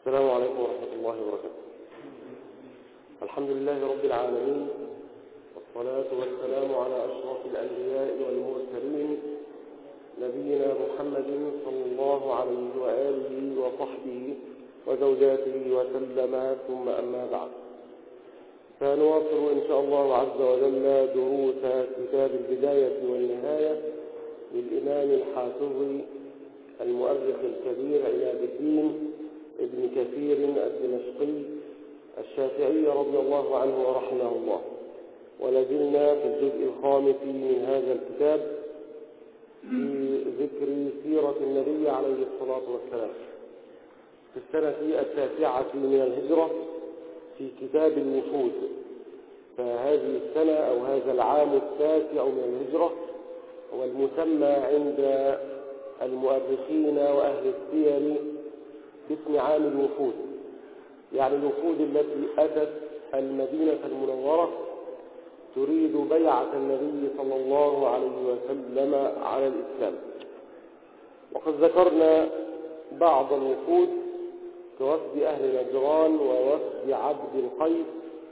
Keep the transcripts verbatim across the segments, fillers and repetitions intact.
السلام عليكم ورحمة الله وبركاته. الحمد لله رب العالمين، والصلاة والسلام على أشرف الأنبياء والمرسلين، نبينا محمد صلى الله عليه وآله وصحبه وزوجاته وسلم، ثم أما بعد، فنواصل إن شاء الله عز وجل دروس كتاب البداية والنهاية للإمام الحافظ المؤرخ الكبير عماد الدين ابن كثير الدمشقي الشافعي رضي الله عنه ورحمه الله. ولازلنا في الجزء الخامس من هذا الكتاب في ذكر سيرة النبي عليه الصلاة والسلام في السنة التاسعة من الهجرة في كتاب الوفود. فهذه السنة أو هذا العام التاسع من الهجرة هو المسمى عند المؤرخين وأهل السير باسم عام الوفود، يعني الوفود التي أتت المدينة المنورة تريد بيعة النبي صلى الله عليه وسلم على الإسلام. وقد ذكرنا بعض الوفود كوفد أهل نجران ووفد عبد القيس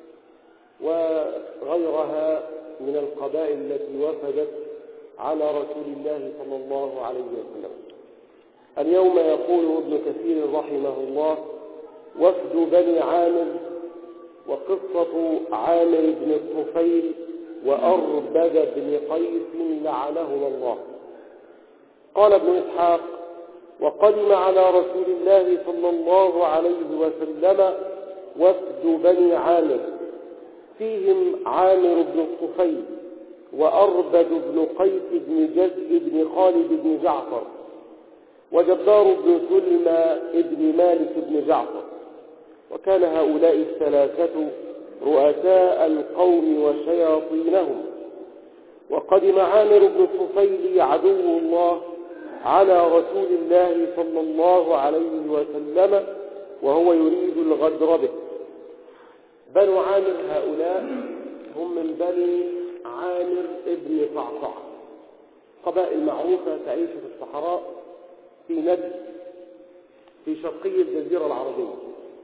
وغيرها من القبائل التي وفدت على رسول الله صلى الله عليه وسلم. اليوم يقول ابن كثير رحمه الله: وفد بني عامر، وقصة عامر بن الطفيل وأربد بن قيس لعنهما الله. قال ابن إسحاق: وقدم على رسول الله صلى الله عليه وسلم وفد بني عامر، فيهم عامر بن الطفيل وأربد بن قيس بن جزء بن خالد بن جعفر وجبار بن سلمى بن مالك بن جعفر. وكان هؤلاء الثلاثة رؤساء القوم وشياطينهم. وقدم عامر بن الطفيل عدو الله على رسول الله صلى الله عليه وسلم وهو يريد الغدر به. بنو عامر هؤلاء هم من بني عامر ابن صعصع، قبائل معروفة تعيش في الصحراء في نجد في شرقي الجزيرة العربية.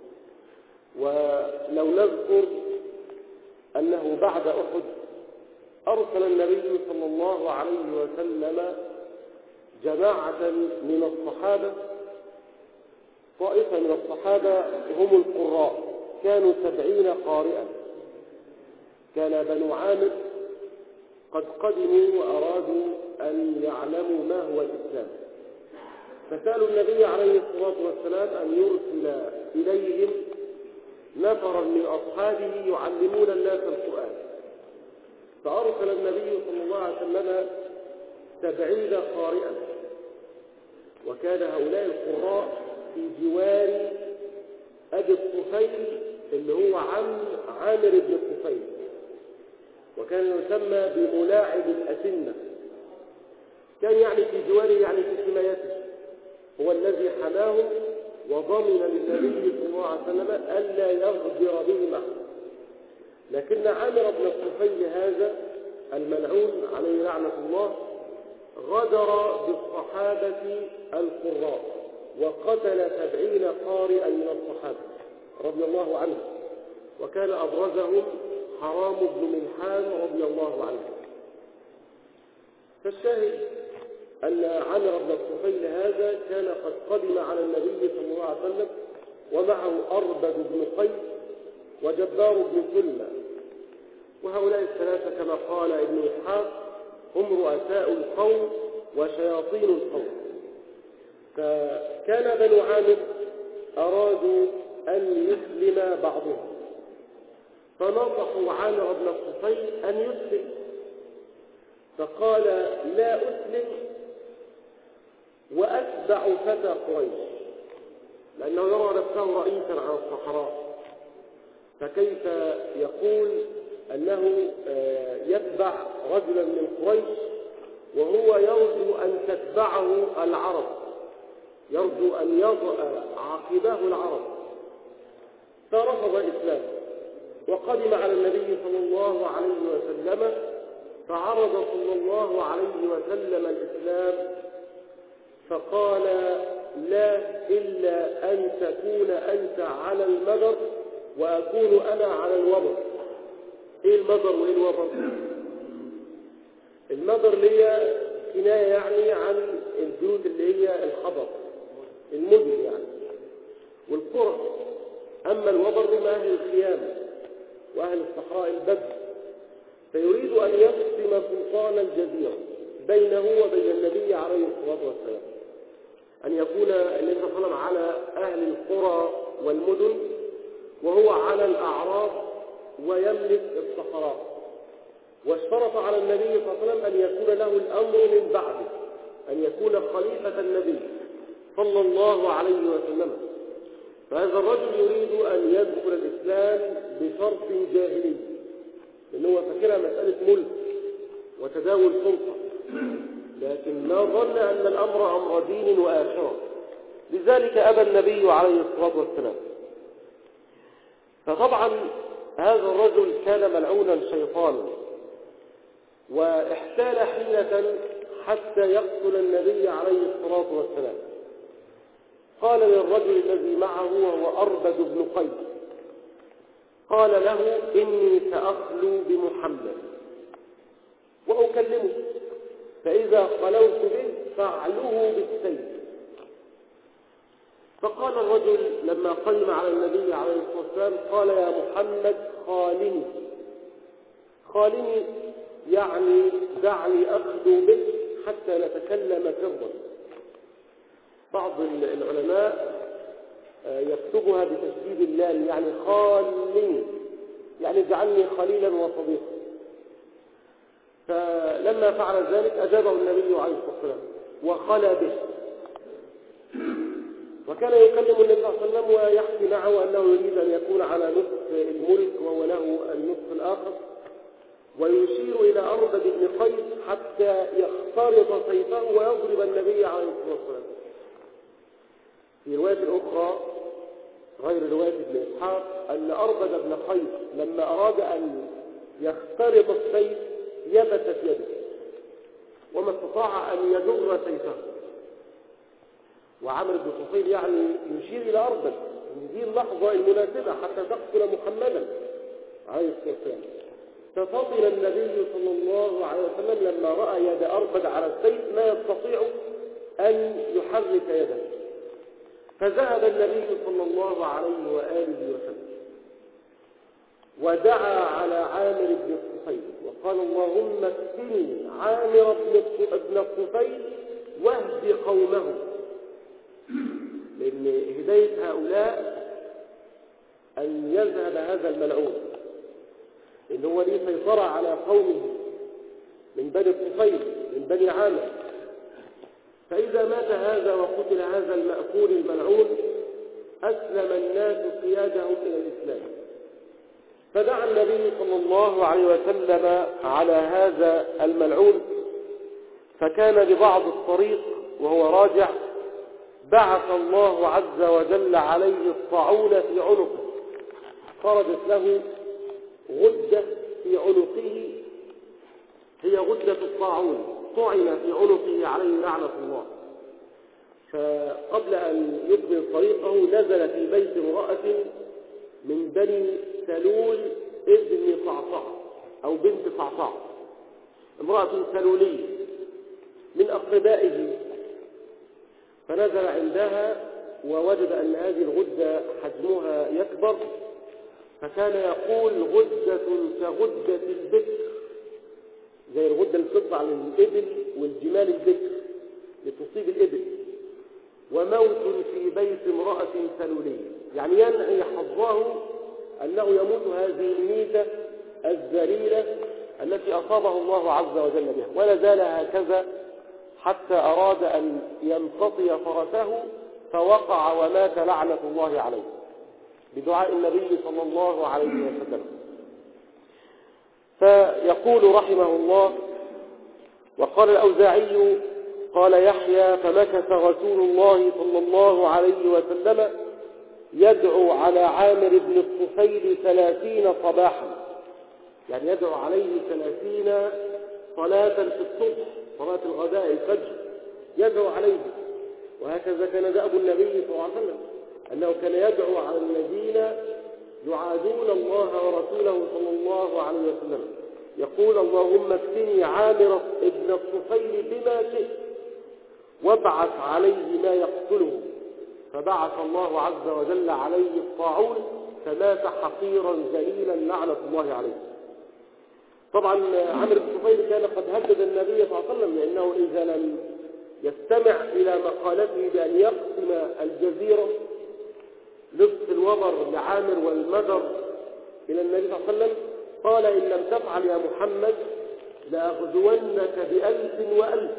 ولو نذكر أنه بعد أحد أرسل النبي صلى الله عليه وسلم جماعة من الصحابة، طائفة من الصحابة هم القراء، كانوا سبعين قارئا. كان بنو عامر قد قدموا وأرادوا أن يعلموا ما هو الإسلام، فسألوا النبي عليه الصلاة والسلام أن يرسل إليهم نفرا من أصحابه يعلمون الناس القرآن. فأرسل النبي صلى الله عليه وسلم سبعين قارئا، وكان هؤلاء القراء في جوار أبي الطفيل اللي هو عم عامر بن الطفيل، وكان يسمى بملاعب الأسنة. كان يعني في جواره، يعني في حمايته، هو الذي حماهم وضمن للنبي صلى الله عليه وسلم ألا يغدر بهم أحد. لكن عامر بن الطفيل هذا الملعون عليه لعنة الله غدر بالصحابة القراء وقتل سبعين قارئا من الصحابة رضي الله عنهم، وكان أبرزهم حرام بن ملحان رضي الله عنه. فالشاهد أن عامر بن الطفيل هذا كان قد قدم على النبي صلى الله عليه وسلم ومعه أربد بن قيس وجبار بن سلمى. وهؤلاء الثلاثة كما قال ابن إسحاق هم رؤساء القوم وشياطين القوم. فكان بنو عامر أرادوا أن يسلم بعضهم، فنصحوا عامر بن الطفيل أن يسلم، فقال: لا أسلم وأتبع فتى قريش، لأنه يرى نفسه رئيسا على الصحراء، فكيف يقول أنه يتبع رجلا من قريش وهو يرجو أن تتبعه العرب، يرجو أن يضع عقبه العرب. فرفض الإسلام وقدم على النبي صلى الله عليه وسلم، فعرض صلى الله عليه وسلم الإسلام، فقال: لا إلا أن تكون أنت على المدر وأكون أنا على الوبر. إيه المدر وإيه الوبر؟ المدر اللي هي كناية يعني عن البيوت اللي هي الحضر، المدن يعني، والقرى. أما الوبر هم أهل الخيام وأهل الصحراء البدو. فيريد أن يقسم سلطان الجزيرة بينه وبين النبي عليه الصلاة والسلام، أن يكون النبي صلى الله عليه وسلم على أهل القرى والمدن وهو على الأعراض ويملك الصحراء. واشترط على النبي صلى الله عليه وسلم أن يكون له الأمر من بعده، أن يكون خليفة النبي صلى الله عليه وسلم. فهذا الرجل يريد أن يدخل الإسلام بشرط جاهلي، لأنه هو فاكرها مسألة ملك وتداول سلطة، لكن ما ظن أن الأمر أمر دين وآخرة. لذلك أبى النبي عليه الصلاة والسلام. فطبعا هذا الرجل كان ملعونا شيطانا، واحتال حيلة حتى يقتل النبي عليه الصلاة والسلام. قال للرجل الذي معه وهو أربد بن قيس، قال له: إني سأخلو بمحمد وأكلمه، فإذا خلوت به فاعله بالسيف. فقال الرجل لما قدم على النبي عليه الصلاة والسلام: قال يا محمد خالني. خالني يعني دعني أخلو بك حتى نتكلم سرا. بعض العلماء يكتبها بتشديد اللام، يعني خالني يعني اجعلني خليلا وصديقا. فلما فعل ذلك أجابه النبي عليه الصلاة والسلام وخلى به، وكان يكلم النبي صلى الله عليه وسلم ويحكي معه أنه يريد أن يكون على نصف الملك وهو له النصف الآخر، ويشير إلى أربد بن قيس حتى يخترط سيفه ويضرب النبي عليه الصلاة والسلام. في رواية أخرى غير رواية ابن إسحاق أن أربد بن قيس لما أراد أن يخترط السيف يبست يده وما استطاع أن يجر سيفه. وعمر بن طفيل يعني يشير إلى أربد أن دي اللحظة المناسبة حتى تقتل محمدا عليه الصلاة والسلام. ففضل النبي صلى الله عليه وسلم لما رأى يد أربد على السيف ما يستطيع أن يحرك يده، فذهب النبي صلى الله عليه وآله وسلم ودعا على عامر بن الطفيل وقال: اللهم اكفني عامر بن الطفيل واهد قومه. لأن هداية هؤلاء أن يذهب هذا الملعون، لأن هو ليه سيطرة على قومه من بني الطفيل من بني عامر. فإذا مات هذا وقتل هذا المأكول الملعون أسلم الناس قيادهم إلى الإسلام. فدعا النبي صلى الله عليه وسلم على هذا الملعون، فكان ببعض الطريق وهو راجع بعث الله عز وجل عليه الطاعون في عنقه، خرجت له غدة في عنقه هي غدة الطاعون، طعن في عنقه عليه لعنة الله. فقبل أن يكمل طريقه نزل في بيت امرأة من بني سلول ابن صعصع أو بنت صعصع، امرأة سلولية من أقربائه، فنزل عندها ووجد أن هذه الغدة حجمها يكبر، فكان يقول: غدة كغدة البكر، زي الغدة اللي بتطلع للإبل والجمال البكر لتصيب الإبل، وموت في بيت امرأة سلولية، يعني ينعي حظه أنه يموت هذه الميتة الذليلة التي أصابه الله عز وجل بها. ولا زال هكذا حتى أراد أن يمتطي فرسه فوقع ومات لعنة الله عليه بدعاء النبي صلى الله عليه وسلم. فيقول رحمه الله: وقال الأوزاعي قال يحيى: فمكث رسول الله صلى الله عليه وسلم يدعو على عامر بن الطفيل ثلاثين صباحا، يعني يدعو عليه ثلاثين صلاة في الصبح، صلاة الغداء الفجر يدعو عليه وهكذا كان دأب النبي صلى الله عليه وسلم، أنه كان يدعو على الذين يعادون الله ورسوله صلى الله عليه وسلم، يقول اللهم اكفني عامر ابن الطفيل بما شئت وابعث عليه ما يقتله، فبعث الله عز وجل عليه الطاعون فمات حقيرا ذليلا لعنة الله عليه. طبعا عامر بن الطفيل كان قد هدد النبي صلى الله عليه وسلم، لأنه إذا لم يستمع إلى مقالته بأن يقسم الجزيرة لبس الوبر لعامر والمجر إلى النبي صلى الله عليه وسلم، قال إن لم تفعل يا محمد لأغزونك بألف وألف،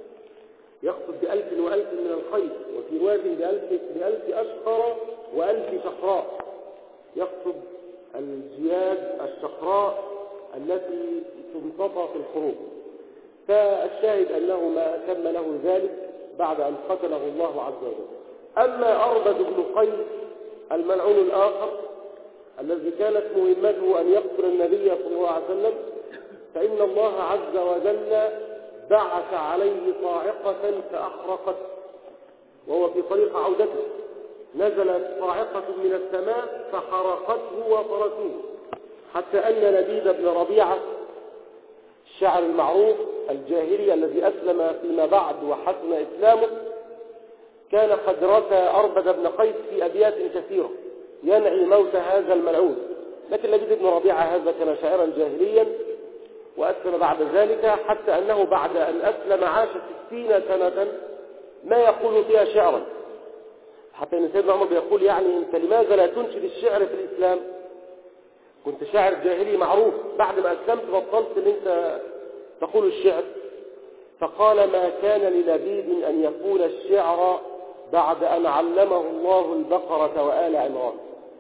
يقصد بألف وألف من الخير، وفي رواية بألف, بألف أشقر وألف شقراء، يقصد الجياد الشقراء التي تنتطى في الحروب. فالشاهد أنه ما تم له ذلك بعد أن قتله الله عز وجل. أما أربد بن قيس الملعون الآخر الذي كانت مهمته أن يقتل النبي صلى الله عليه وسلم، فإن الله عز وجل بعث عليه صاعقة فأحرقت وهو في طريق عودته، نزلت صاعقة من السماء فحرقته وطرته، حتى أن لبيد بن ربيعة الشاعر المعروف الجاهلي الذي أسلم فيما بعد وحسن إسلامه كان قد رثى أربد بن قيس في أبيات كثيرة ينعي موت هذا الملعون. لكن لبيد بن ربيعة هذا كان شاعرا جاهليا وأسلم بعد ذلك، حتى أنه بعد أن أسلم عاش ستين سنة ما يقول فيها شعرا، حتى أن سيدنا عمر بيقول يعني أنت لماذا لا تنشد الشعر في الإسلام؟ كنت شاعر جاهلي معروف، بعد ما أسلمت بطلت أن أنت تقول الشعر. فقال ما كان للبيد أن يقول الشعر بعد أن علمه الله البقرة وآل عمران.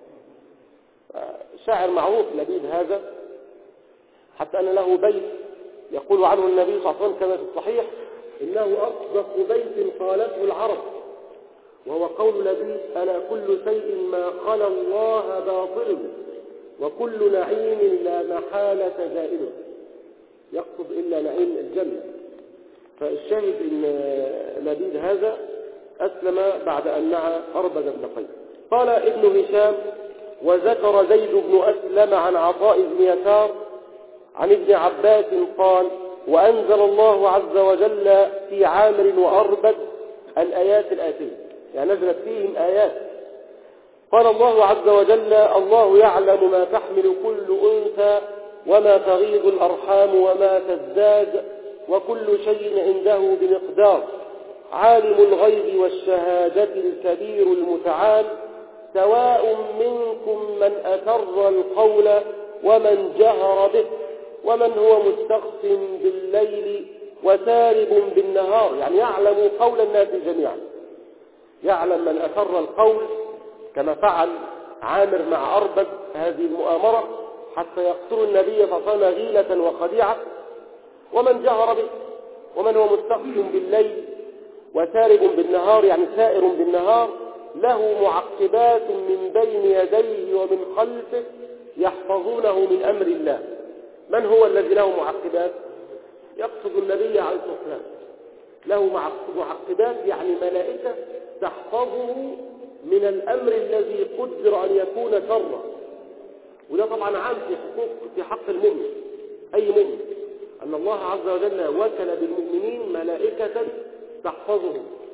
شاعر معروف لبيد هذا، حتى أن له بيت يقول عنه النبي صلى الله عليه وسلم كما في الصحيح إنه أصدق بيت قالته العرب، وهو قول لبيد ألا كل شيء ما خلا الله باطل وكل نعيم لا محالة زائل، يقصد إلا نعيم الجنة. فالشاهد إن لبيد هذا أسلم بعد أن نعى أربد بن قيس. قال ابن هشام وذكر زيد بن أسلم عن عطاء بن يسار عن ابن عباس قال وأنزل الله عز وجل في عامر وأربد الآيات الآتية، يعني نزلت فيهم آيات. قال الله عز وجل الله يعلم ما تحمل كل أنثى وما تغيض الأرحام وما تزداد وكل شيء عنده بمقدار عالم الغيب والشهادة الكبير المتعال سواء منكم من أسر القول ومن جهر به ومن هو مستخف بالليل وسارب بالنهار، يعني يعلم قول الناس جميعا، يعلم من أسر القول كما فعل عامر مع أربد هذه المؤامرة حتى يقتل النبي صلى الله عليه وسلم غيلة وخديعة، ومن جهر به ومن هو مستخف بالليل وسارب بالنهار، يعني سائر بالنهار له معقبات من بين يديه ومن خلفه يحفظونه من أمر الله. من هو الذي له معقبات؟ يقصد النبي عليه الصلاة والسلام، له معقبات يعني ملائكة تحفظه من الأمر الذي قدر أن يكون شرا. وده طبعا عام في حقوق في حق المؤمن، أي مؤمن، أن الله عز وجل وكل بالمؤمنين ملائكة تحفظه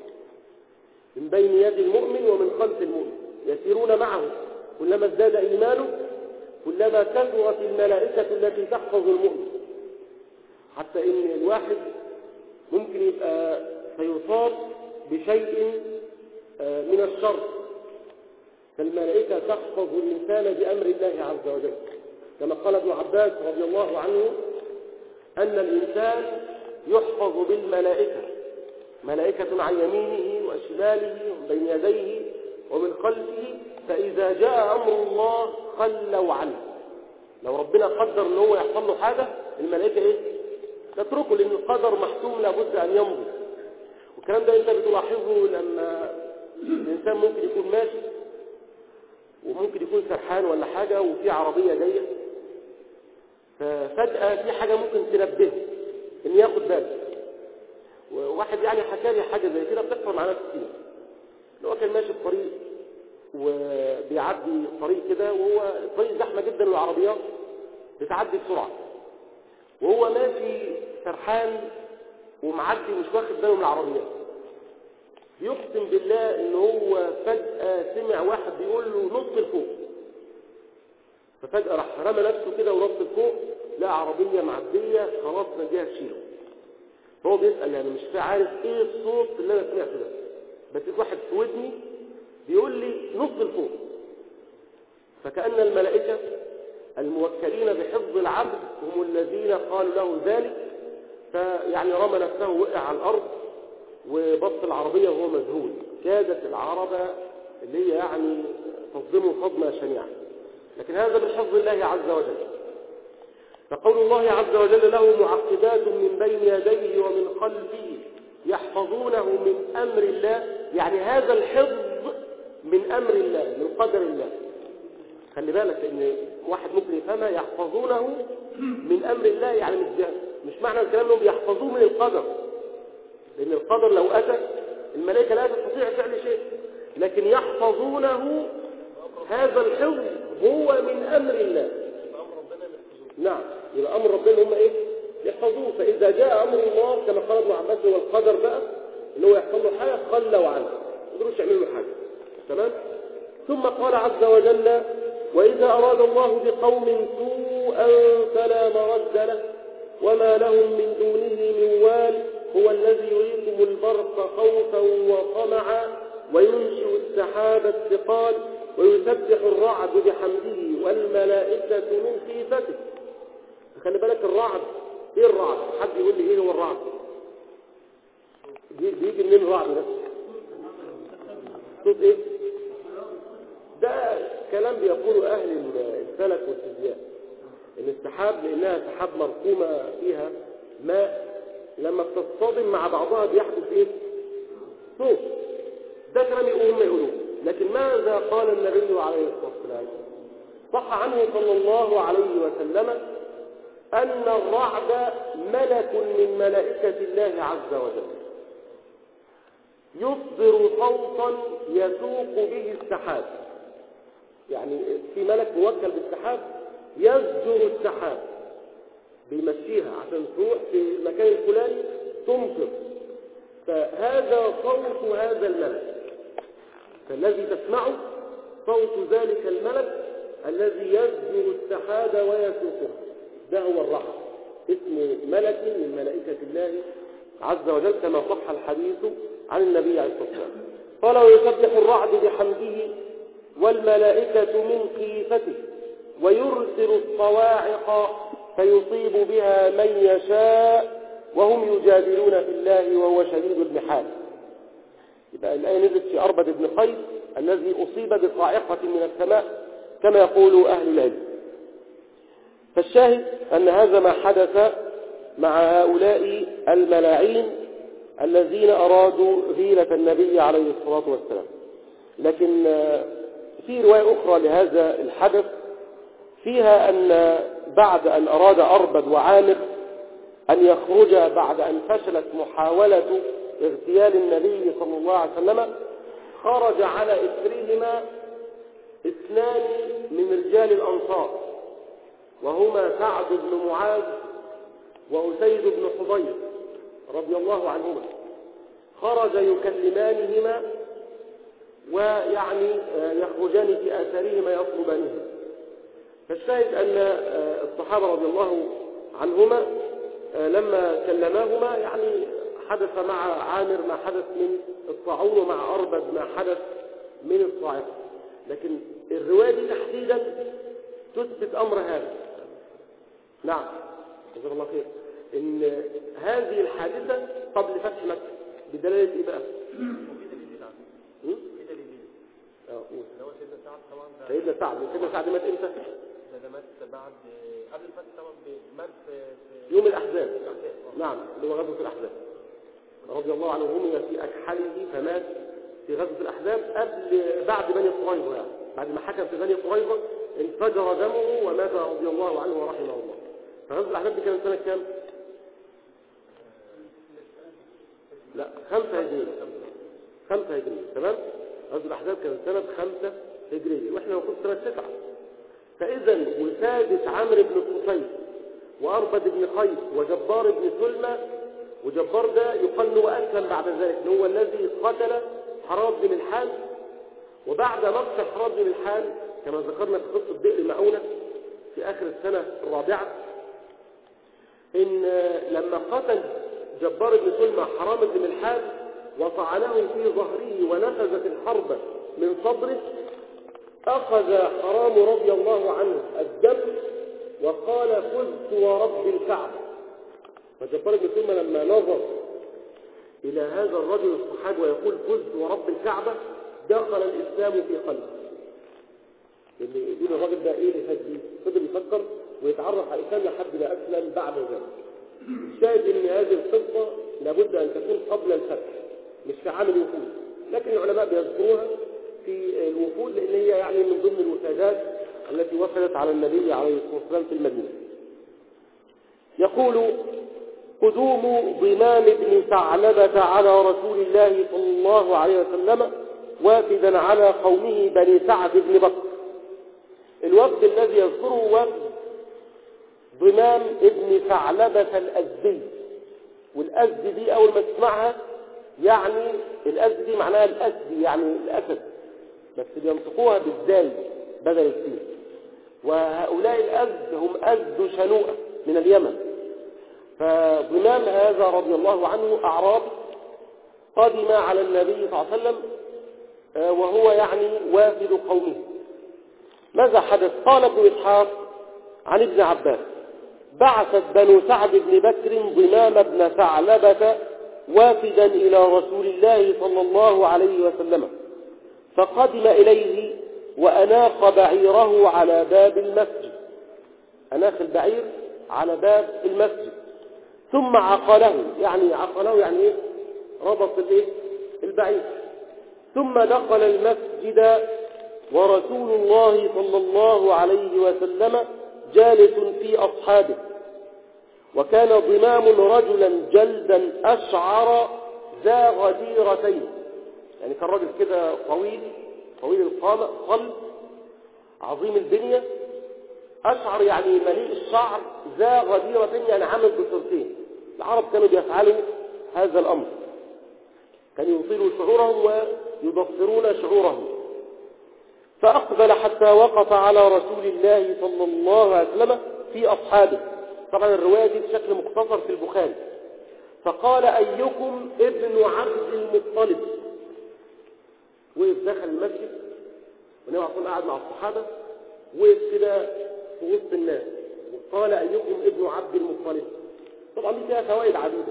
من بين يد المؤمن ومن خلف المؤمن يسيرون معه، كلما ازداد إيمانه كلما كثرت الملائكة التي تحفظ المؤمن، حتى إن الواحد ممكن يبقى سيصاب بشيء من الشر فالملائكة تحفظ الإنسان بأمر الله عز وجل، كما قال ابن عباس رضي الله عنه أن الإنسان يحفظ بالملائكة، ملائكة عن يمينه وشماله ومن بين يديه ومن خلفه، فإذا جاء أمر الله خلوا عنه. لو ربنا قدر أنه هو يحصل له حاجة الملائكة إيه؟ تتركه، لأن القدر محتوم لابد أن يمضي. والكلام ده أنت بتلاحظه لما الإنسان ممكن يكون ماشي وممكن يكون سرحان ولا حاجة وفي عربية جاية، ففجأة في حاجة ممكن تنبهه إن ياخد باله، واحد يعني حكى لي حاجة زي كده بتحصل مع ناس كتير. اللي هو كان ماشي في طريق وبيعدي طريق كده، وهو طريق زحمة جدا والعربيات بتعدي بسرعة، وهو ماشي سرحان ومعدي مش واخد باله من العربيات. يقسم بالله ان هو فجأة سمع واحد بيقول له نط لفوق، ففجأة راح رمى نفسه كده ونط لفوق، لقى عربية معدية خلاص نجيها تشيله. فهو بيسأل يعني مش عارف ايه الصوت اللي انا سمعته ده، بس واحد في ودني بيقول لي نط لفوق. فكأن الملائكة الموكلين بحفظ العبد هم الذين قالوا له ذلك، فيعني رمى نفسه وقع على الأرض وبص العربية وهو مذهول. كادت العربة اللي هي يعني تصدمه صدمة شنيعة، لكن هذا من حفظ الله عز وجل. فقول الله عز وجل له معقبات من بين يديه ومن خلفه يحفظونه من أمر الله، يعني هذا الحفظ من أمر الله من قدر الله. خلي بالك ان واحد ممكن يفهمها يحفظونه من أمر الله، يعني مش, مش معنى الكلام انهم يحفظوه من القدر، لأن القدر لو أتى الملائكة لا تستطيع فعل شيء، لكن يحفظونه هذا الحفظ هو من أمر الله. نعم، يبقى أمر ربنا هم إيه؟ يحفظوه. فإذا جاء أمر الله كما قال ابن عباس هو القدر بقى، اللي هو يحصل له حاجة خلوا عنه، ما يقدروش يعملوا له حاجة. تمام؟ ثم قال عز وجل: وإذا أراد الله بقوم سوءا فلا مرد له وما لهم من دونه من وال هو الذي يريكم البرق خوفا وطمعا وينشئ السحاب الثقال ويسبح الرعد بحمده والملائكة من خيفته. خلي بالك الرعد، ايه الرعد؟ حد يقول لي ايه هو الرعد؟ بيجي منين الرعد ده؟ صوت ايه؟ ده كلام بيقوله اهل الفلك والفيزياء، ان السحاب لانها سحاب مرقومه فيها ماء لما بتصطدم مع بعضها بيحدث ايه؟ صوت. ده كلام هم يقولوه. لكن ماذا قال النبي عليه الصلاه والسلام؟ صح عنه صلى الله عليه وسلم ان الرعد ملك من ملائكه الله عز وجل يصدر صوتا يسوق به السحاب. يعني في ملك موكل بالسحاب يزجر السحاب بيمشيها عشان تروح في المكان الفلاني تمطر، فهذا صوت هذا الملك. فالذي تسمعه صوت ذلك الملك الذي يزجر السحاب ويسوقه، ده هو الرعد، اسمه ملك من ملائكة الله عز وجل كما صح الحديث عن النبي عليه الصلاة والسلام. قال: ويسبح الرعد بحمده والملائكة من خيفته ويرسل الصواعق فيصيب بها من يشاء وهم يجادلون في الله وهو شديد المحال. يبقى الآية نزلت في أربد بن قيس الذي أصيب بصاعقة من السماء كما يقول أهل العلم. فالشاهد أن هذا ما حدث مع هؤلاء الملاعين الذين أرادوا غيرة النبي عليه الصلاة والسلام. لكن في رواية أخرى لهذا الحدث فيها أن بعد أن أراد أربد وعامر أن يخرج بعد أن فشلت محاولة اغتيال النبي صلى الله عليه وسلم، خرج على إثرهما اثنان من رجال الأنصار وهما سعد بن معاذ وأسيد بن حضير رضي الله عنهما. خرج يكلمانهما ويعني يخرجان في آثارهما يطلبانهما. فالشاهد أن الصحابة رضي الله عنهما لما كلماهما يعني حدث مع عامر ما حدث من الطاعون ومع أربد ما حدث من الصاعقة. لكن الرواية دي تحديدا تثبت أمر هذا. نعم جزاك الله خير. إن هذه الحادثة قبل فتح مكة بدلالة إيه بقى؟ هو سيدنا سعد طبعا ده سيدنا سعد سيدنا سعد مات امتى؟ ده مات بعد قبل الفتح طبعا، مات في يوم الأحزاب. نعم اللي هو غزوة الأحزاب رضي الله عنه، رمي في أكحله فمات في غزوة الأحزاب قبل بعد بني قريظة، يعني بعد ما حكم في بني قريظة انفجر دمه ومات رضي الله عنه ورحمه الله. فغزوة الأحزاب دي كانت سنة كام؟ لا خمسة هجرية خمسة هجرية تمام. غزوة الأحزاب كان سنة خمسة هجرية وإحنا المفروض سنة تسعة. فإذا وسادة عمرو بن الطفيل وأربد بن قيس وجبار بن سلمى، وجبار ده يقال له أسلم بعد ذلك، هو الذي قتل حرام بن ملحان. وبعد مقتل حرام بن ملحان كما ذكرنا في قصة بئر مؤونة في آخر السنة الرابعة، إن لما قتل جبار بن سلمى حرام بن ملحان وطعنه في ظهره ونفذت الحرب من صدره، أخذ حرام رضي الله عنه الدم وقال فزت ورب الكعبة. فجبار بن سلمى لما نظر إلى هذا الرجل الصحابي ويقول فزت ورب الكعبة دخل الإسلام في قلبه. لأن يقول الراجل ده إيه اللي فاز بيه؟ فضل يفكر ويتعرف على الإسلام لحد ما أسلم بعد ذلك. شاهد إن هذه القصة لابد أن تكون قبل الفتح مش في عام الوفود، لكن العلماء بيذكروها في الوفود لأن هي يعني من ضمن الوفادات التي وفدت على النبي عليه الصلاة والسلام في المدينة. يقول قدوم ضمام بن ثعلبة على رسول الله صلى الله عليه وسلم وافدا على قومه بني سعد بن بكر. الوفد الذي يذكره وفد ضمام ابن ثعلبة الأزدي. والأزدي دي أول ما تسمعها يعني الأزدي دي معناها الأسدي يعني الأسد، بس بينطقوها بالزاي بدل السين. وهؤلاء الأزد هم أزد شنوءة من اليمن. فضمام هذا رضي الله عنه أعرابي قدم على النبي صلى الله عليه وسلم وهو يعني وافد قومه. ماذا حدث؟ قال ابن إسحاق عن ابن عباس بعثت بنو سعد بن بكر ضمام بن ثعلبة وافدا إلى رسول الله صلى الله عليه وسلم، فقدم إليه وأناخ بعيره على باب المسجد. أناخ البعير على باب المسجد ثم عقله، يعني عقله يعني إيه؟ ربط الإيه؟ البعير. ثم دخل المسجد ورسول الله صلى الله عليه وسلم جالس في أصحابه، وكان ضمام رجلا جلدا أشعر ذا غديرتين، يعني كان راجل كده طويل طويل القامة قلب عظيم البنية، أشعر يعني مليء الشعر، ذا غديرتين يعني عامل بصرتين. العرب كانوا بيفعلوا هذا الأمر، كانوا يطيلوا شعورهم ويضفرون شعورهم. فأقبل حتى وقف على رسول الله صلى الله عليه وسلم في أصحابه. طبعا الرواية دي بشكل مختصر في البخاري. فقال أيكم ابن عبد المطلب. وقف داخل المسجد والنبي عليه الصلاة قاعد مع الصحابة، وقف كده في وسط الناس وقال أيكم ابن عبد المطلب. طبعا دي فيها فوائد عديدة.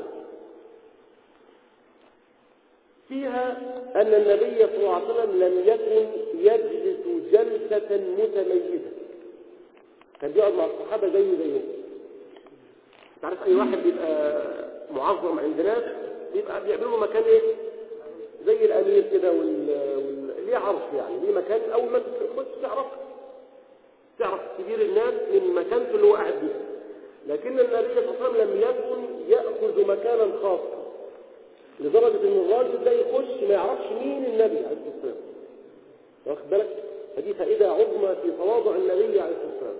فيها أن النبي صلى الله عليه وسلم لم يكن يجلس جلسة متميزة، كان بيقعد مع الصحابة زيه زيهم. تعرف أي واحد بيبقى معظم عند ناس بيبقى بيعملوا مكان إيه؟ زي الأمير كده وال... وال... ليه عرش يعني، ليه مكان أول ما تخش تعرف تعرف كبير الناس من مكانته اللي هو قاعد فيه. لكن النبي صلى الله عليه وسلم لم يكن يأخذ مكانا خاصا، لدرجة ان الراجل ده يخش ما يعرفش مين النبي عليه الصلاة والسلام. واخد بالك؟ هذه فائدة عظمى في تواضع النبي عليه الصلاة والسلام.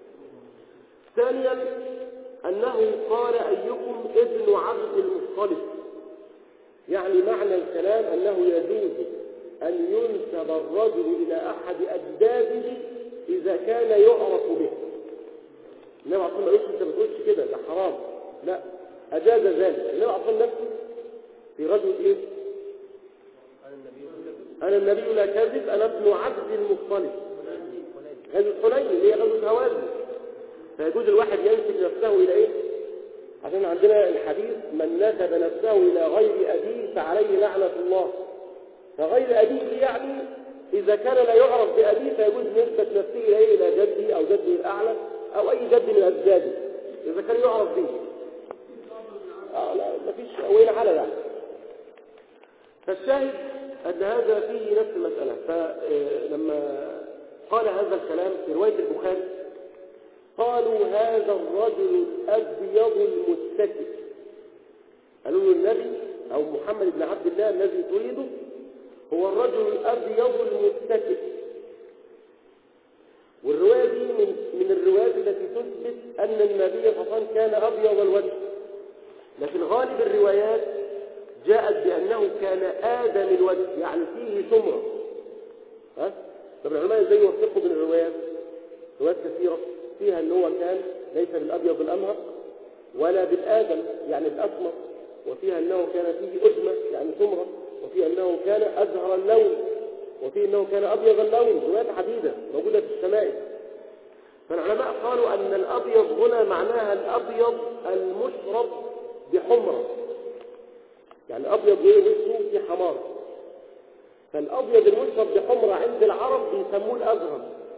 ثانيا أنه قال أيكم ابن عبد المطلب، يعني معنى الكلام أنه يجوز أن ينسب الرجل إلى أحد أجداده إذا كان يعرف به. النبي عليه الصلاة والسلام ما يقولش أنت ما تقولش كده ده حرام، لا، أجاز ذلك. النبي عليه الصلاة والسلام نفسه في غزوة إيه؟ أنا النبي لا كذب أنا ابن عبد المطلب. غزوة حنين اللي هي غزوة هوازن. فيجوز الواحد ينسب نفسه إلى إيه؟ عشان عندنا الحديث من نسب نفسه إلى غير أبيه فعليه لعنة الله. فغير أبيه يعني إذا كان لا يعرف بأبيه فيجوز نسبة نفسه إليه إلى جده أو جده الأعلى أو أي جد من أجداده إذا كان يعرف به. آه لا مفيش وين على يعني. فالشاهد أن هذا فيه نفس المسألة. فلما قال هذا الكلام في رواية البخاري قالوا هذا الرجل الأبيض المتكئ، قالوا له النبي أو محمد بن عبد الله الذي تريده هو الرجل الأبيض المتكئ. والرواية دي من, من الروايات التي تثبت أن النبي صلى الله عليه وسلم كان أبيض الوجه، لكن غالب الروايات جاءت بأنه كان آدم الوجه، يعني فيه سمرة. ها؟ طب العلماء ازاي يوفقوا بين الروايات؟ روايات كثيرة فيها أنه هو كان ليس بالأبيض الأمهر ولا بالآدم يعني الأسمر، وفيها أنه كان فيه أدمة يعني سمرة، وفيها أنه كان أزهر اللون، وفيه أنه كان أبيض اللون. روايات عديدة موجودة في الشمائل. فالعلماء قالوا أن الأبيض هنا معناها الأبيض المشرب بحمرة، يعني أبيض وسطه في حمار. فالأبيض المشرب بحمرة عند العرب بيسموه الأزهر،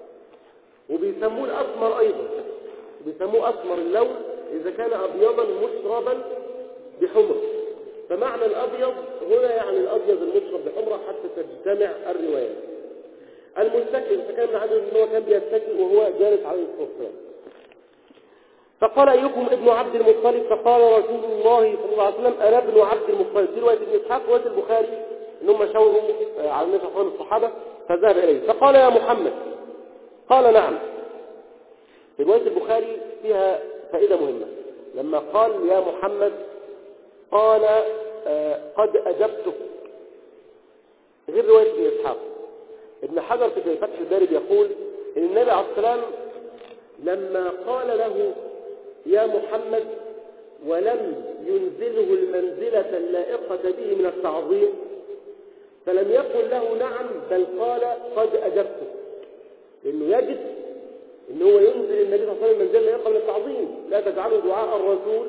وبيسموه الأسمر أيضا، بيسموه أسمر اللون إذا كان أبيضا مشربا بحمرة. فمعنى الأبيض هنا يعني الأبيض المشرب بحمرة حتى تجتمع الروايات. المتكئ فكان من عدد أنه كان بيتكئ وهو جالس عليه الصلاة والسلام. فقال أيكم ابن عبد المطلب؟ فقال رسول الله صلى الله عليه وسلم أنا ابن عبد المطلب. دي رواية ابن إسحاق ورواية البخاري إنهم شاوروا على النبي صلى الله عليه وسلم الصحابة فذهب إليه فقال يا محمد، قال نعم. في رواية البخاري فيها فائدة مهمة، لما قال يا محمد قال آه قد أجبتك، غير رواية ابن إسحاق. ابن حجر في فتح الباري يقول إن النبي عليه الصلاة والسلام لما قال له يا محمد ولم ينزله المنزلة اللائقة به من التعظيم، فلم يقل له نعم بل قال قد أجبتك، لأنه يجب إن هو ينزل النبي صلى الله عليه وسلم منزلة اللائقة من التعظيم. لا تجعلوا دعاء الرسول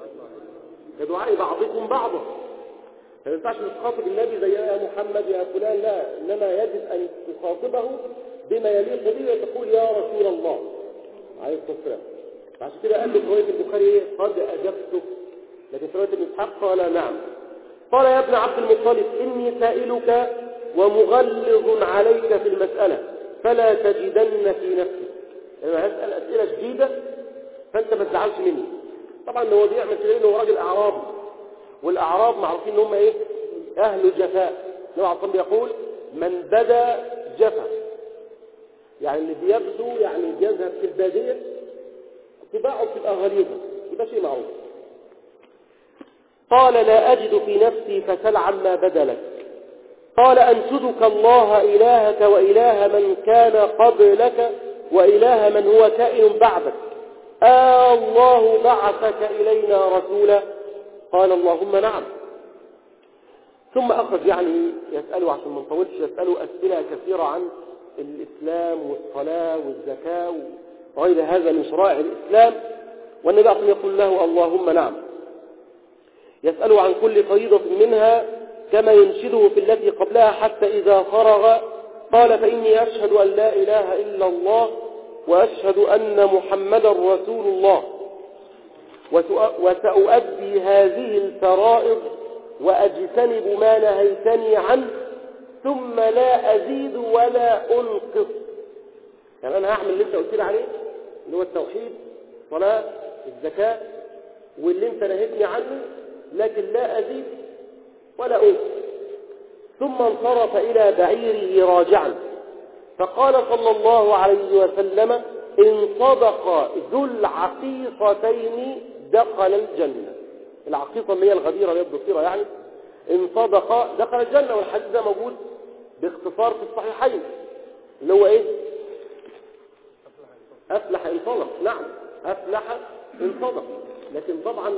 كدعاء بعضكم بعضا، فما ينفعش تخاطب النبي زي يا محمد يا فلان، لا، إنما يجب أن تخاطبه بما يليق به وتقول يا رسول الله عليه الصلاة والسلام. فعشان كده قال له في رواية البخاري قد أجبتك، لكن في رواية ابن إسحاق قال نعم. قال يا ابن عبد المطلب إني سائلك ومغلظ عليك في المسألة فلا تجدن في نفسك. أنا هسأل أسئلة جديدة فأنت ما تزعلش مني. طبعا هو بيعمل كده لأنه راجل أعرابي، والأعراب معروفين إن هم إيه؟ أهل جفاء. النبي عليه الصلاة يقول من بدا جفا، يعني اللي بيبدو يعني بيذهب في البادية طباعه تبقى غليظة، يبقى شيء معروف. قال لا أجد في نفسي فسل عما بدا لك. قال أنشدك الله إلهك وإله من كان قبلك وإله من هو كائن بعدك، آه الله بعثك إلينا رسولا؟ قال اللهم نعم. ثم أخذ يعني يسأله عشان ما نطولش، يسأله أسئلة كثيرة عن الإسلام والصلاة والزكاة وغير هذا من شرائع الإسلام، والنبي أصلا يقول له اللهم نعم. يسأله عن كل فريضة منها كما ينشده في التي قبلها حتى إذا فرغ قال فإني أشهد أن لا إله إلا الله وأشهد أن محمدا رسول الله وسأؤدي هذه الفرائض وأجتنب ما نهيتني عنه ثم لا أزيد ولا أنقص. يعني أنا هعمل اللي أنت قلت لي عليه اللي هو التوحيد، صلاة، الزكاة، واللي أنت نهيتني عنه، لكن لا أزيد ولا أنقص. ثم انصرف إلى بعيره راجعا فقال صلى الله عليه وسلم إن صدق ذو العقيقتين دخل الجنة. العقيقة اللي هي الغديرة اللي هي الضفيرة، يعني إن صدق دخل الجنة. والحديث ده موجود باختصار في الصحيحين اللي هو إيه؟ أفلح إن صدق. نعم أفلح إن صدق، لكن طبعا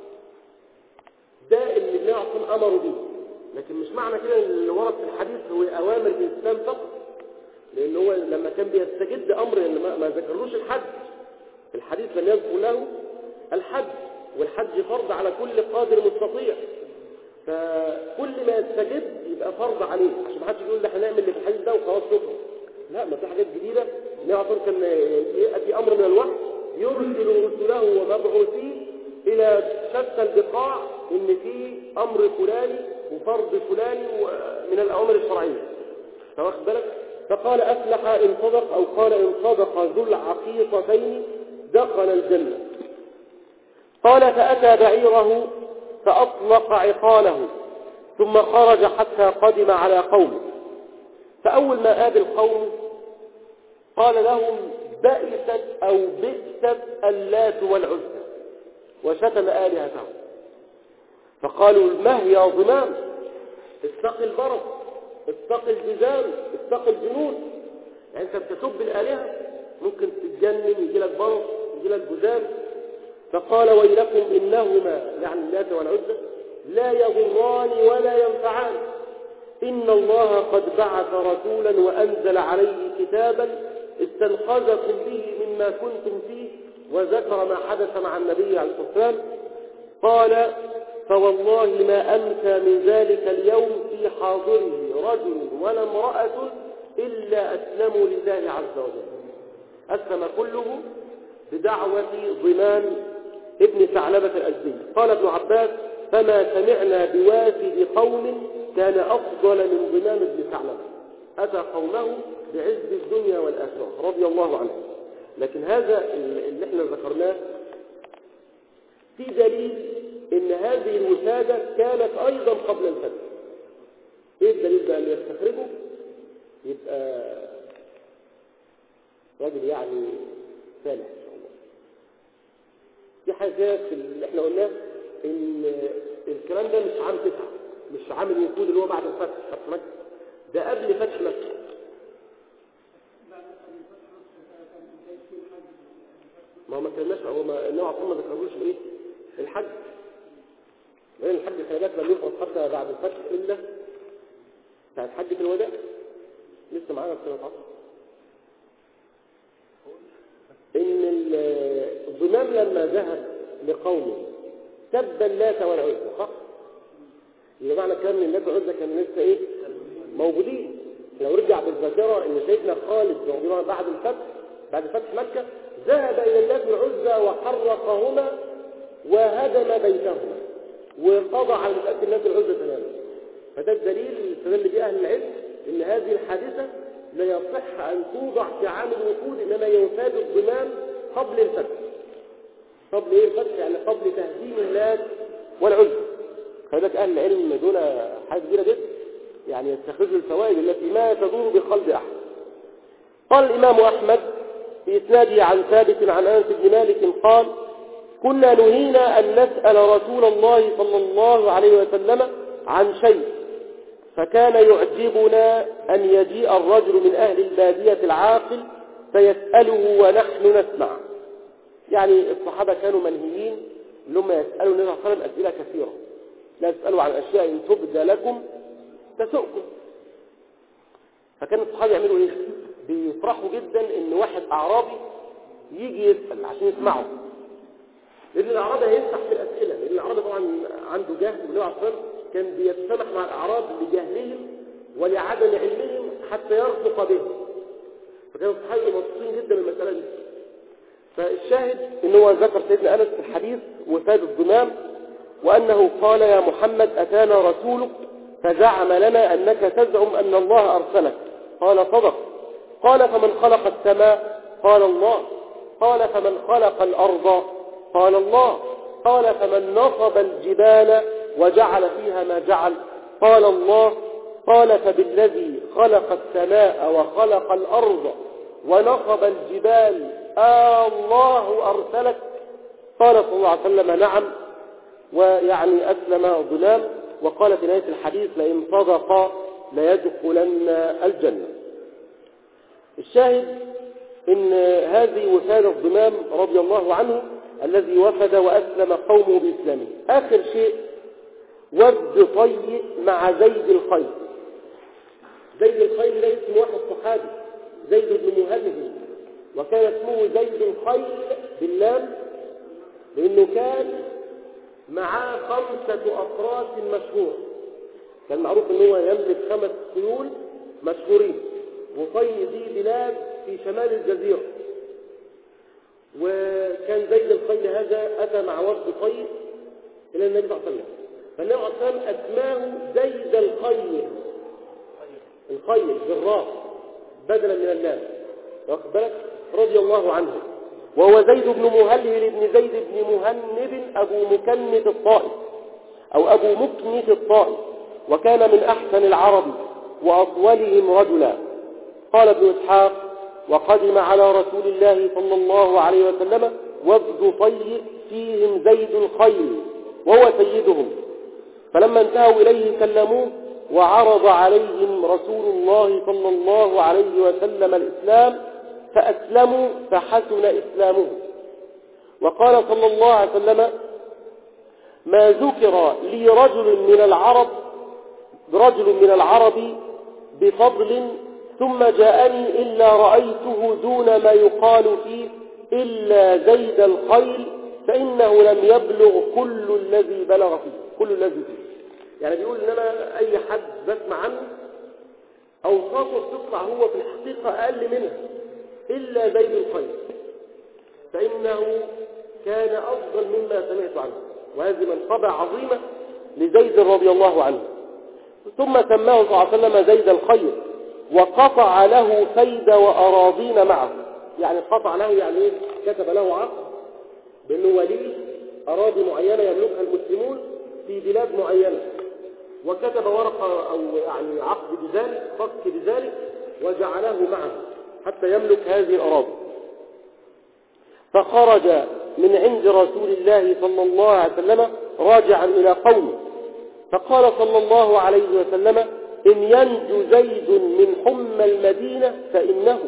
ده اللي النبي أصلا أمروا به، لكن مش معنى كده اللي ورد في الحديث هو أوامر الإسلام فقط، لأن هو لما كان بيستجد أمر ما ذكرلوش الحج في الحديث، لم يذكر له الحج، والحج فرض على كل قادر مستطيع، فكل ما يستجد يبقى فرض عليه، عشان ما حدش يقول ده هنعمل اللي في الحديث ده وخلاص شكرا. لا، ما في حاجات جديدة. النبي كان يأتي أمر من الوحي يرسل رسله ومبعوثيه إلى شتى البقاع إن في أمر فلاني وفرض فلاني من الأوامر الشرعية. فواخد بالك؟ فقال أفلح إن صدق، أو قال إن صدق ذو العقيقتين دخل الجنة. قال فأتى بعيره فأطلق عقاله ثم خرج حتى قدم على قومه. فأول ما قابل قومه قال لهم بئست أو بئست اللات والعزى وشتم آلهتهم. فقالوا ما هي ضمام، اتق البرص، اتق الجزام، اتق الجنود. يعني انت بتسب الآلهة ممكن تتجنن، يجي لك برص، يجي لك جزام. فقال ويلكم إنهما يعني اللات والعزى لا يضران ولا ينفعان، إن الله قد بعث رسولا وأنزل عليه كتابا استنقذكم به مما كنتم فيه، وذكر ما حدث مع النبي عليه الصلاة والسلام. قال فوالله ما أمسى من ذلك اليوم في حاضره رجل ولا امرأة إلا أسلموا لله عز وجل. أسلم كله بدعوة ضمان ابن ثعلبة الأزدي. قال ابن عباس فما سمعنا بوافد قوم كان أفضل من ضمان ابن ثعلبة، أتى قومه بعز الدنيا والآخرة رضي الله عنه. لكن هذا اللي احنا ذكرناه في دليل ان هذه الوسادة كانت ايضا قبل الفتح. ايه الدليل بقى اللي يستخرجه؟ يبقى راجل يعني صالح ان شاء الله. في حاجات اللي احنا قلناه ان الكلام ده مش عام تسعة، مش عام الوفود اللي هو بعد الفتح، فتح مكة ده قبل فتح مكة. ما هو ما كناش هو ما النوع عطل ما ذكروش بايه الحج، لان الحج خلي بالك لم يفرض حتى بعد الفتح الا بتاعت حجة الوداع، لسه معانا في سنة عشر. ان الضمام لما ذهب لقومه سب اللات والعزى، صح؟ يبقى معنى كلام ان اللات والعزى كانوا لسه ايه موجودين. لو رجع بالذاكره ان سيدنا خالد رضي الله عنه بعد الفتح بعد فتح مكة ذهب إلى اللات والعزى وحرقهما وهدم بيتهما وقضى على مسألة اللات والعزى تماما. فده الدليل استدل به أهل العلم إن هذه الحادثة لا يصح أن توضع في عام الوفود، إنما يفاد الضمان قبل الفتح. قبل إيه الفتح؟ يعني قبل تهديم اللات والعزى. خلي بالك أهل العلم دول حاجة كبيرة جدا، يعني يستخرجوا الفوائد التي ما تدور بقلب أحد. قال الإمام أحمد في إسناده عن ثابت عن أنس بن مالك قال كنا نهينا أن نسأل رسول الله صلى الله عليه وسلم عن شيء، فكان يعجبنا أن يجيء الرجل من أهل البادية العاقل فيسأله ونحن نسمع. يعني الصحابة كانوا منهيين لما يسألوا النبي صلى الله عليه وسلم أسئلة كثيرة، لا تسألوا عن أشياء إن تبدى لكم تسؤكم. فكان الصحابة يعملوا إيه؟ بيفرحوا جدا ان واحد اعرابي يجي يسأل عشان يسمعه، لان الاعرابي هيفتح في الاسئله، لان الاعرابي طبعا عنده جهل، والنبي عليه الصلاه والسلام كان بيتسامح مع الاعراب لجهلهم ولعدم علمهم حتى يرفق بهم. فكانوا الصحابه مبسوطين جدا من المساله دي. فالشاهد ان هو ذكر سيدنا انس في الحديث وفاد الضمام، وانه قال يا محمد اتانا رسولك فزعم لنا انك تزعم ان الله ارسلك. قال صدق. قال فمن خلق السماء؟ قال الله. قال فمن خلق الأرض؟ قال الله. قال فمن نصب الجبال وجعل فيها ما جعل؟ قال الله. قال فبالذي خلق السماء وخلق الأرض ونصب الجبال آه الله أرسلك؟ قال صلى الله عليه وسلم نعم، ويعني أسلم ظلام. وقال في نهاية الحديث لئن صدق ليدخلن الجنة. الشاهد ان هذه وسادة الضمام رضي الله عنه الذي وفد وأسلم قومه بإسلامه. آخر شيء ود طي مع زيد الخيل. زيد الخيل ده اسم واحد صحابي زيد بن مهلب، وكان اسمه زيد الخيل باللام لأنه كان معاه خمسة أفراس مشهور. كان معروف أنه يملك خمس خيول مشهورين، وطي دي بلاد في شمال الجزيرة. وكان زيد الخيل هذا أتى مع وفد طي إلى النبي صلى الله عليه وسلم، فالنبي صلى الله عليه وسلم أسماه زيد الخيل، الخيل بالراء بدلا من اللام، واخد بالك، رضي الله عنه. وهو زيد بن مهلهل بن زيد بن مهنب أبو مكنت الطائف، أو أبو مكنس الطائي، وكان من أحسن العرب وأطولهم رجلا. قال ابن إسحاق: وقدم على رسول الله صلى الله عليه وسلم وفد طيء فيهم زيد الخيل وهو سيدهم، فلما انتهوا إليه كلموه، وعرض عليهم رسول الله صلى الله عليه وسلم الإسلام فأسلموا فحسن إسلامهم. وقال صلى الله عليه وسلم: ما ذكر لي رجل من العرب رجل من العرب بفضل ثم جاءني إلا رأيته دون ما يقال فيه إلا زيد الخيل، فإنه لم يبلغ كل الذي بلغ فيه كل الذي فيه. يعني بيقول إن أنا أي حد بسمع عنه أوصافه تطلع هو في الحقيقة أقل منها إلا زيد الخيل، فإنه كان أفضل مما سمعت عنه. وهذه منقبة عظيمة لزيد رضي الله عنه. ثم سماه صلى الله عليه وسلم زيد الخير، وقطع له فيد وأراضين معه. يعني قطع له يعني ايه؟ كتب له عقد بأنه ولي أراضي معينة يملكها المسلمون في بلاد معينة، وكتب ورقة أو يعني عقد بذلك فك بذلك وجعله معه حتى يملك هذه الأراضي. فخرج من عند رسول الله صلى الله عليه وسلم راجعا إلى قومه، فقال صلى الله عليه وسلم: إن ينجو زيد من حمى المدينة فإنه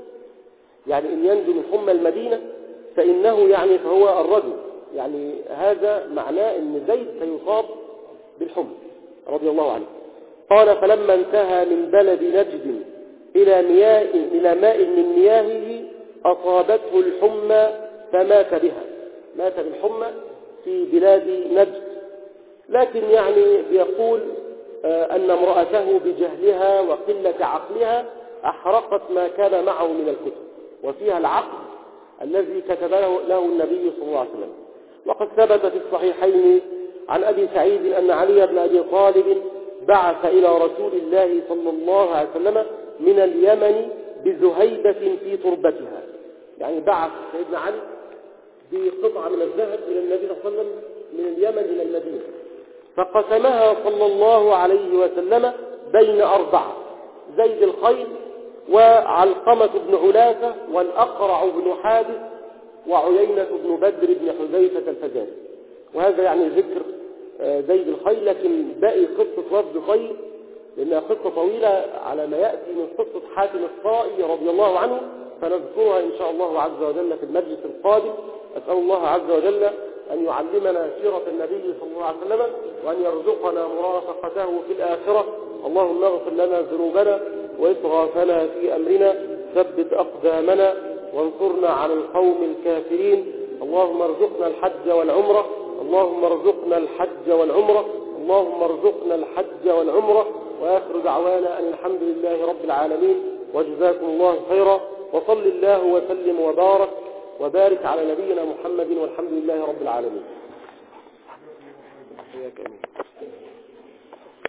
يعني إن ينجو من حمى المدينة فإنه يعني فهو الرجل، يعني هذا معناه أن زيد سيصاب بالحمى رضي الله عنه. قال: فلما انتهى من بلد نجد إلى مياه إلى ماء من مياهه أصابته الحمى فمات بها. مات بالحمى في بلاد نجد. لكن يعني بيقول أن امرأته بجهلها وقلة عقلها أحرقت ما كان معه من الكتب، وفيها العقد الذي كتبه له النبي صلى الله عليه وسلم. وقد ثبت في الصحيحين عن أبي سعيد أن علي بن أبي طالب بعث إلى رسول الله صلى الله عليه وسلم من اليمن بزهيدة في تربتها. يعني بعث سيدنا علي بقطعة من الذهب إلى النبي صلى الله عليه وسلم من اليمن إلى المدينة، فقسمها صلى الله عليه وسلم بين أربعة: زيد الخيل وعلقمة بن علافة والأقرع بن حابس وعيينة بن بدر بن حذيفة الفزاري. وهذا يعني ذكر زيد الخيل، لكن باقي قصة وفد طيء لأنها قصة طويلة على ما يأتي من قصة حاتم الطائي رضي الله عنه، فنذكرها إن شاء الله عز وجل في المجلس القادم. أسأل الله عز وجل أن يعلمنا سيرة النبي صلى الله عليه وسلم، وأن يرزقنا مرافقته في الآخرة. اللهم اغفر لنا ذنوبنا وإسرافنا في أمرنا، ثبت أقدامنا وانصرنا على القوم الكافرين. اللهم ارزقنا الحج والعمرة اللهم ارزقنا الحج والعمرة اللهم ارزقنا الحج والعمرة وآخر دعوانا أن الحمد لله رب العالمين، وجزاكم الله خيرا، وصل الله وسلم وبارك وبارك على نبينا محمد، والحمد لله رب العالمين.